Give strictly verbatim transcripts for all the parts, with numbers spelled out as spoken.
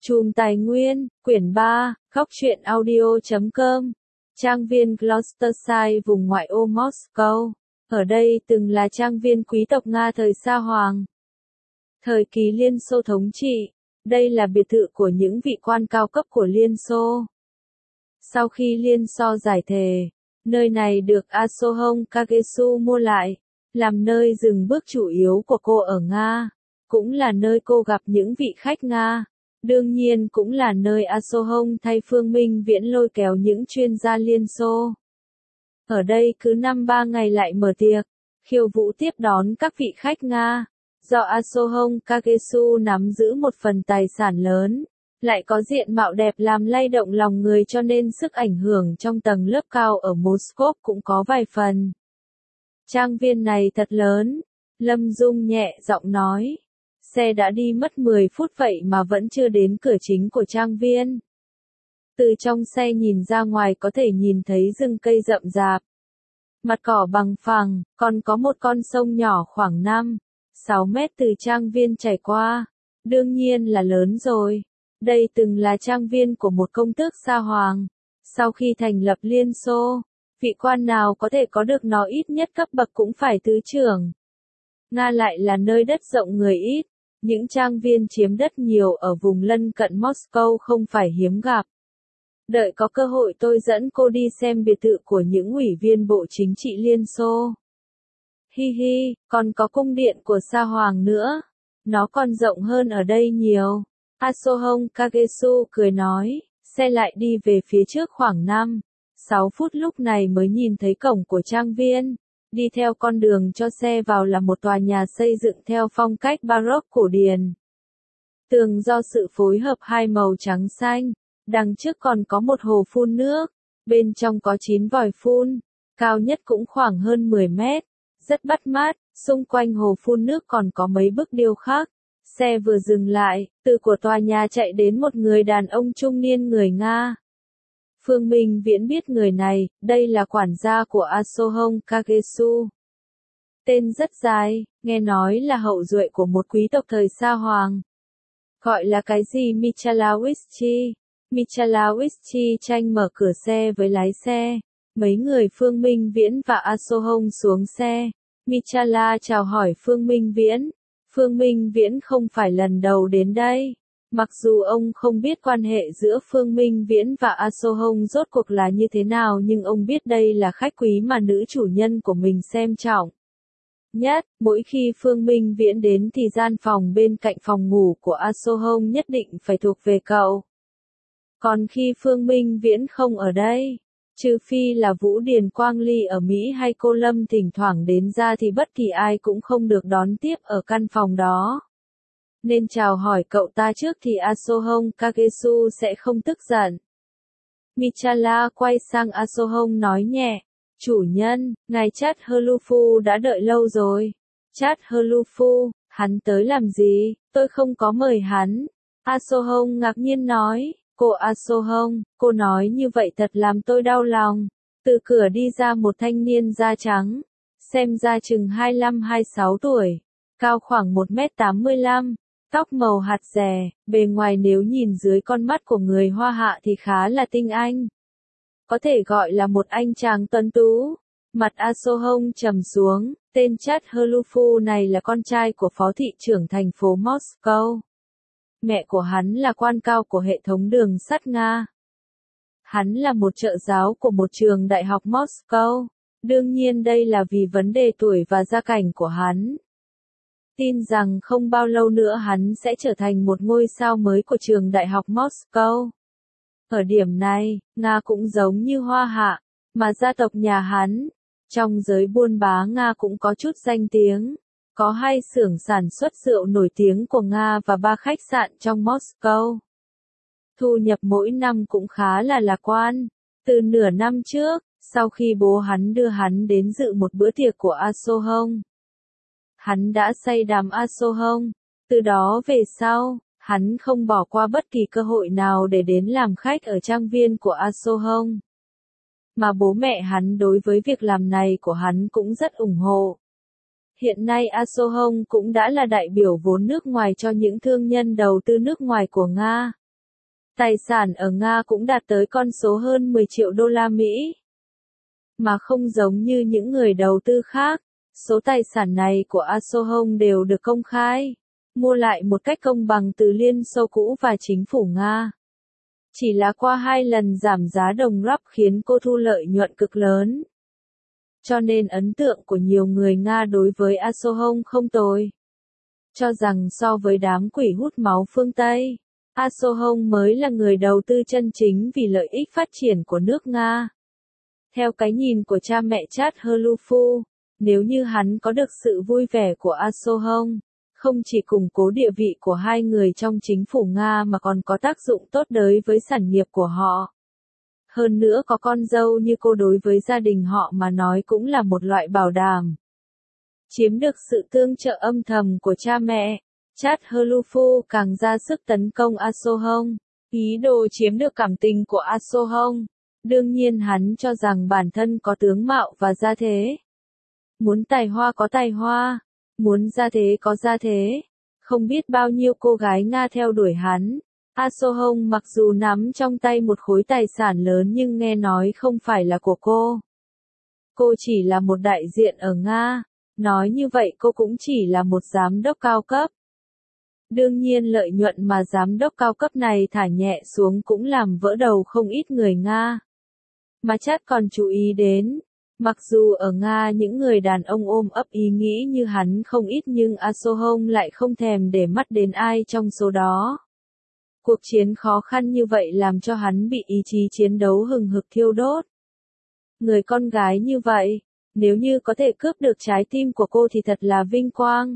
Chùm tài nguyên, quyển ba, góc truyện audio chấm com. Trang viên Gloucestershire vùng ngoại ô Moscow. Ở đây từng là trang viên quý tộc Nga thời Sa Hoàng. Thời kỳ Liên Xô thống trị, đây là biệt thự của những vị quan cao cấp của Liên Xô. Sau khi Liên Xô giải thể, nơi này được Asohong Kagesu mua lại, làm nơi dừng bước chủ yếu của cô ở Nga, cũng là nơi cô gặp những vị khách Nga. Đương nhiên cũng là nơi Asohong thay Phương Minh Viễn lôi kéo những chuyên gia Liên Xô. Ở đây cứ năm ba ngày lại mở tiệc, khiêu vũ tiếp đón các vị khách Nga. Do Asohong Kagesu nắm giữ một phần tài sản lớn, lại có diện mạo đẹp làm lay động lòng người cho nên sức ảnh hưởng trong tầng lớp cao ở Moscow cũng có vài phần. Trang viên này thật lớn, Lâm Dung nhẹ giọng nói. Xe đã đi mất mười phút vậy mà vẫn chưa đến cửa chính của trang viên. Từ trong xe nhìn ra ngoài có thể nhìn thấy rừng cây rậm rạp. Mặt cỏ bằng phẳng, còn có một con sông nhỏ khoảng năm, sáu mét từ trang viên chảy qua. Đương nhiên là lớn rồi. Đây từng là trang viên của một công tước Sa Hoàng. Sau khi thành lập Liên Xô, vị quan nào có thể có được nó ít nhất cấp bậc cũng phải tứ trưởng. Nga lại là nơi đất rộng người ít. Những trang viên chiếm đất nhiều ở vùng lân cận Moscow không phải hiếm gặp. Đợi có cơ hội tôi dẫn cô đi xem biệt thự của những ủy viên Bộ Chính trị Liên Xô. Hi hi, còn có cung điện của Sa Hoàng nữa. Nó còn rộng hơn ở đây nhiều. Asohong Kagesu cười nói, xe lại đi về phía trước khoảng năm, sáu phút lúc này mới nhìn thấy cổng của trang viên. Đi theo con đường cho xe vào là một tòa nhà xây dựng theo phong cách Baroque cổ điển. Tường do sự phối hợp hai màu trắng xanh, đằng trước còn có một hồ phun nước, bên trong có chín vòi phun, cao nhất cũng khoảng hơn mười mét, rất bắt mắt, xung quanh hồ phun nước còn có mấy bức điêu khắc. Xe vừa dừng lại, từ của tòa nhà chạy đến một người đàn ông trung niên người Nga. Phương Minh Viễn biết người này, đây là quản gia của Asohong Kagesu. Tên rất dài, nghe nói là hậu duệ của một quý tộc thời Sa Hoàng. Gọi là cái gì Michalowicz. Michalowicz tranh mở cửa xe với lái xe. Mấy người Phương Minh Viễn và Asohong xuống xe. Michala chào hỏi Phương Minh Viễn. Phương Minh Viễn không phải lần đầu đến đây. Mặc dù ông không biết quan hệ giữa Phương Minh Viễn và Asohong rốt cuộc là như thế nào nhưng ông biết đây là khách quý mà nữ chủ nhân của mình xem trọng nhất. Mỗi khi Phương Minh Viễn đến thì gian phòng bên cạnh phòng ngủ của Asohong nhất định phải thuộc về cậu. Còn khi Phương Minh Viễn không ở đây, trừ phi là Vũ Điền Quang Ly ở Mỹ hay cô Lâm thỉnh thoảng đến ra thì bất kỳ ai cũng không được đón tiếp ở căn phòng đó. Nên chào hỏi cậu ta trước thì Asohong Kagesu sẽ không tức giận. Michala quay sang Asohong nói nhẹ, chủ nhân, ngài Chad Herlufu đã đợi lâu rồi. Chad Herlufu, hắn tới làm gì, tôi không có mời hắn. Asohong ngạc nhiên nói, cô Asohong, cô nói như vậy thật làm tôi đau lòng. Từ cửa đi ra một thanh niên da trắng, xem ra chừng hai mươi lăm hai mươi sáu tuổi, cao khoảng một mét tám mươi lăm. Tóc màu hạt rẻ, bề ngoài nếu nhìn dưới con mắt của người Hoa Hạ thì khá là tinh anh. Có thể gọi là một anh chàng tuấn tú. Mặt Asohong trầm xuống, tên Chad Herlufu này là con trai của phó thị trưởng thành phố Moscow. Mẹ của hắn là quan cao của hệ thống đường sắt Nga. Hắn là một trợ giáo của một trường đại học Moscow. Đương nhiên đây là vì vấn đề tuổi và gia cảnh của hắn. Tin rằng không bao lâu nữa hắn sẽ trở thành một ngôi sao mới của trường đại học Moscow. Ở điểm này, Nga cũng giống như Hoa Hạ, mà gia tộc nhà hắn, trong giới buôn bá Nga cũng có chút danh tiếng. Có hai xưởng sản xuất rượu nổi tiếng của Nga và ba khách sạn trong Moscow. Thu nhập mỗi năm cũng khá là lạc quan. Từ nửa năm trước, sau khi bố hắn đưa hắn đến dự một bữa tiệc của Asohong, hắn đã say đắm Asohong. Từ đó về sau, hắn không bỏ qua bất kỳ cơ hội nào để đến làm khách ở trang viên của Asohong. Mà bố mẹ hắn đối với việc làm này của hắn cũng rất ủng hộ. Hiện nay Asohong cũng đã là đại biểu vốn nước ngoài cho những thương nhân đầu tư nước ngoài của Nga. Tài sản ở Nga cũng đạt tới con số hơn mười triệu đô la Mỹ. Mà không giống như những người đầu tư khác, số tài sản này của Asohong đều được công khai, mua lại một cách công bằng từ Liên Xô cũ và chính phủ Nga. Chỉ là qua hai lần giảm giá đồng rúp khiến cô thu lợi nhuận cực lớn. Cho nên ấn tượng của nhiều người Nga đối với Asohong không tồi. Cho rằng so với đám quỷ hút máu phương Tây, Asohong mới là người đầu tư chân chính vì lợi ích phát triển của nước Nga. Theo cái nhìn của cha mẹ Chad Hurlufú, nếu như hắn có được sự vui vẻ của Asohong, không chỉ củng cố địa vị của hai người trong chính phủ Nga mà còn có tác dụng tốt đối với sản nghiệp của họ. Hơn nữa có con dâu như cô đối với gia đình họ mà nói cũng là một loại bảo đảm. Chiếm được sự tương trợ âm thầm của cha mẹ, Chad Hurlufú càng ra sức tấn công Asohong, ý đồ chiếm được cảm tình của Asohong. Đương nhiên hắn cho rằng bản thân có tướng mạo và gia thế. Muốn tài hoa có tài hoa, muốn gia thế có gia thế. Không biết bao nhiêu cô gái Nga theo đuổi hắn. Asohong mặc dù nắm trong tay một khối tài sản lớn nhưng nghe nói không phải là của cô. Cô chỉ là một đại diện ở Nga. Nói như vậy cô cũng chỉ là một giám đốc cao cấp. Đương nhiên lợi nhuận mà giám đốc cao cấp này thả nhẹ xuống cũng làm vỡ đầu không ít người Nga. Mà Chad còn chú ý đến, mặc dù ở Nga những người đàn ông ôm ấp ý nghĩ như hắn không ít nhưng Asohong lại không thèm để mắt đến ai trong số đó. Cuộc chiến khó khăn như vậy làm cho hắn bị ý chí chiến đấu hừng hực thiêu đốt. Người con gái như vậy, nếu như có thể cướp được trái tim của cô thì thật là vinh quang.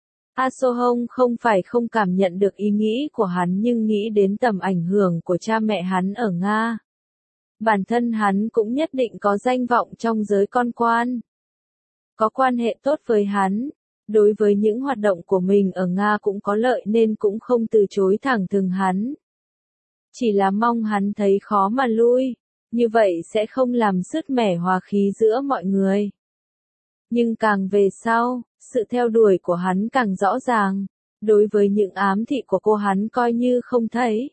Asohong không phải không cảm nhận được ý nghĩ của hắn nhưng nghĩ đến tầm ảnh hưởng của cha mẹ hắn ở Nga. Bản thân hắn cũng nhất định có danh vọng trong giới con quan. Có quan hệ tốt với hắn, đối với những hoạt động của mình ở Nga cũng có lợi nên cũng không từ chối thẳng thừng hắn. Chỉ là mong hắn thấy khó mà lui, như vậy sẽ không làm sứt mẻ hòa khí giữa mọi người. Nhưng càng về sau, sự theo đuổi của hắn càng rõ ràng, đối với những ám thị của cô hắn coi như không thấy.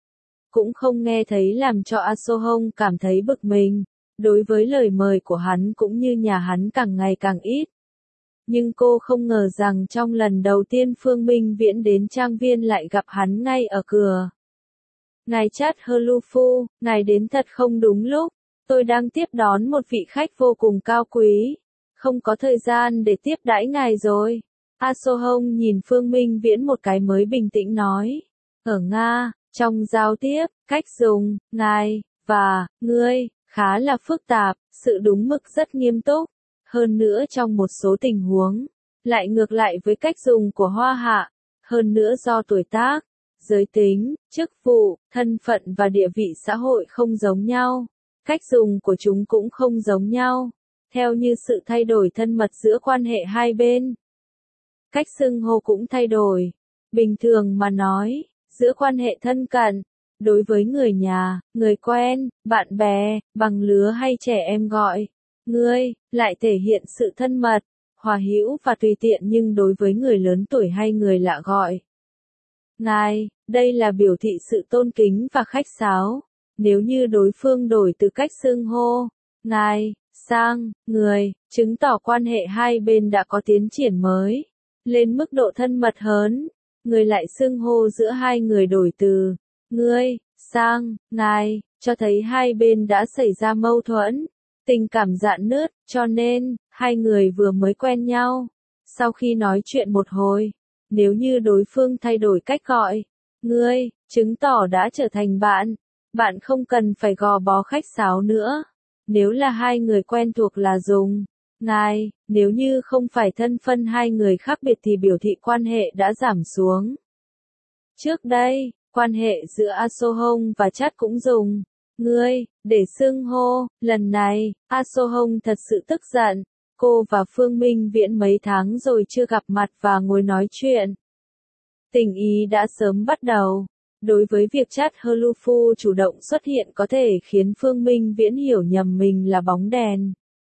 Cũng không nghe thấy làm cho Asohong cảm thấy bực mình, đối với lời mời của hắn cũng như nhà hắn càng ngày càng ít. Nhưng cô không ngờ rằng trong lần đầu tiên Phương Minh Viễn đến trang viên lại gặp hắn ngay ở cửa. Ngài Chad Hurlufú, ngài đến thật không đúng lúc, tôi đang tiếp đón một vị khách vô cùng cao quý, không có thời gian để tiếp đãi ngài rồi. Asohong nhìn Phương Minh Viễn một cái mới bình tĩnh nói, ở Nga, trong giao tiếp, cách dùng, ngài, và, ngươi, khá là phức tạp, sự đúng mực rất nghiêm túc. Hơn nữa trong một số tình huống, lại ngược lại với cách dùng của Hoa Hạ. Hơn nữa do tuổi tác, giới tính, chức vụ, thân phận và địa vị xã hội không giống nhau. Cách dùng của chúng cũng không giống nhau. Theo như sự thay đổi thân mật giữa quan hệ hai bên. Cách xưng hô cũng thay đổi. Bình thường mà nói, giữa quan hệ thân cận, đối với người nhà, người quen, bạn bè, bằng lứa hay trẻ em gọi ngươi, lại thể hiện sự thân mật, hòa hữu và tùy tiện nhưng đối với người lớn tuổi hay người lạ gọi ngài, đây là biểu thị sự tôn kính và khách sáo. Nếu như đối phương đổi từ cách xưng hô, ngài, sang, người, chứng tỏ quan hệ hai bên đã có tiến triển mới, lên mức độ thân mật hơn. Người lại xưng hô giữa hai người đổi từ ngươi, sang, ngài, cho thấy hai bên đã xảy ra mâu thuẫn, tình cảm rạn nứt, cho nên, hai người vừa mới quen nhau. Sau khi nói chuyện một hồi, nếu như đối phương thay đổi cách gọi ngươi, chứng tỏ đã trở thành bạn. Bạn không cần phải gò bó khách sáo nữa. Nếu là hai người quen thuộc là dùng ngài, nếu như không phải thân phân hai người khác biệt thì biểu thị quan hệ đã giảm xuống. Trước đây, quan hệ giữa Asohong và Chad cũng dùng ngươi để xưng hô. Lần này, Asohong thật sự tức giận. Cô và Phương Minh Viễn mấy tháng rồi chưa gặp mặt và ngồi nói chuyện. Tình ý đã sớm bắt đầu. Đối với việc Chad Hurlufú chủ động xuất hiện có thể khiến Phương Minh Viễn hiểu nhầm mình là bóng đèn.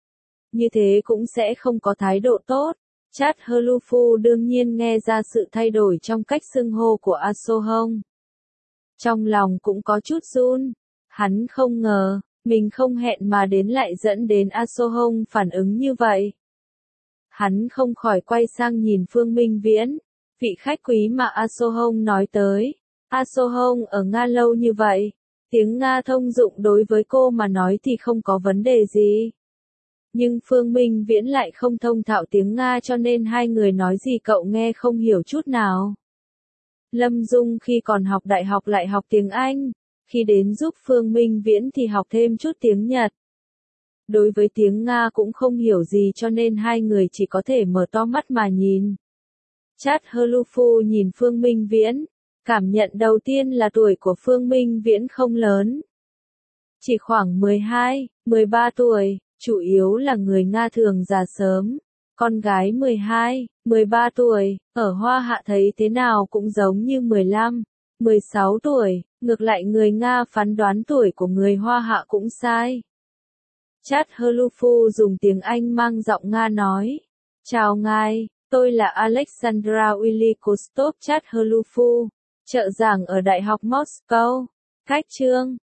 Như thế cũng sẽ không có thái độ tốt. Chad Hurlufú đương nhiên nghe ra sự thay đổi trong cách xưng hô của Asohong. Trong lòng cũng có chút run. Hắn không ngờ, mình không hẹn mà đến lại dẫn đến A So Hong phản ứng như vậy. Hắn không khỏi quay sang nhìn Phương Minh Viễn, vị khách quý mà A So Hong nói tới. A So Hong ở Nga lâu như vậy, tiếng Nga thông dụng đối với cô mà nói thì không có vấn đề gì. Nhưng Phương Minh Viễn lại không thông thạo tiếng Nga cho nên hai người nói gì cậu nghe không hiểu chút nào. Lâm Dung khi còn học đại học lại học tiếng Anh, khi đến giúp Phương Minh Viễn thì học thêm chút tiếng Nhật. Đối với tiếng Nga cũng không hiểu gì cho nên hai người chỉ có thể mở to mắt mà nhìn. Chát Hơ-lu-phu nhìn Phương Minh Viễn, cảm nhận đầu tiên là tuổi của Phương Minh Viễn không lớn. Chỉ khoảng mười hai, mười ba tuổi, chủ yếu là người Nga thường già sớm. Con gái mười hai, mười ba tuổi, ở Hoa Hạ thấy thế nào cũng giống như mười lăm, mười sáu tuổi, ngược lại người Nga phán đoán tuổi của người Hoa Hạ cũng sai. Chát Hơ-lu-phu dùng tiếng Anh mang giọng Nga nói. Chào ngài, tôi là Alexandra Willy-Kostov Chát Hơ-lu-phu, trợ giảng ở Đại học Moscow. Cách chương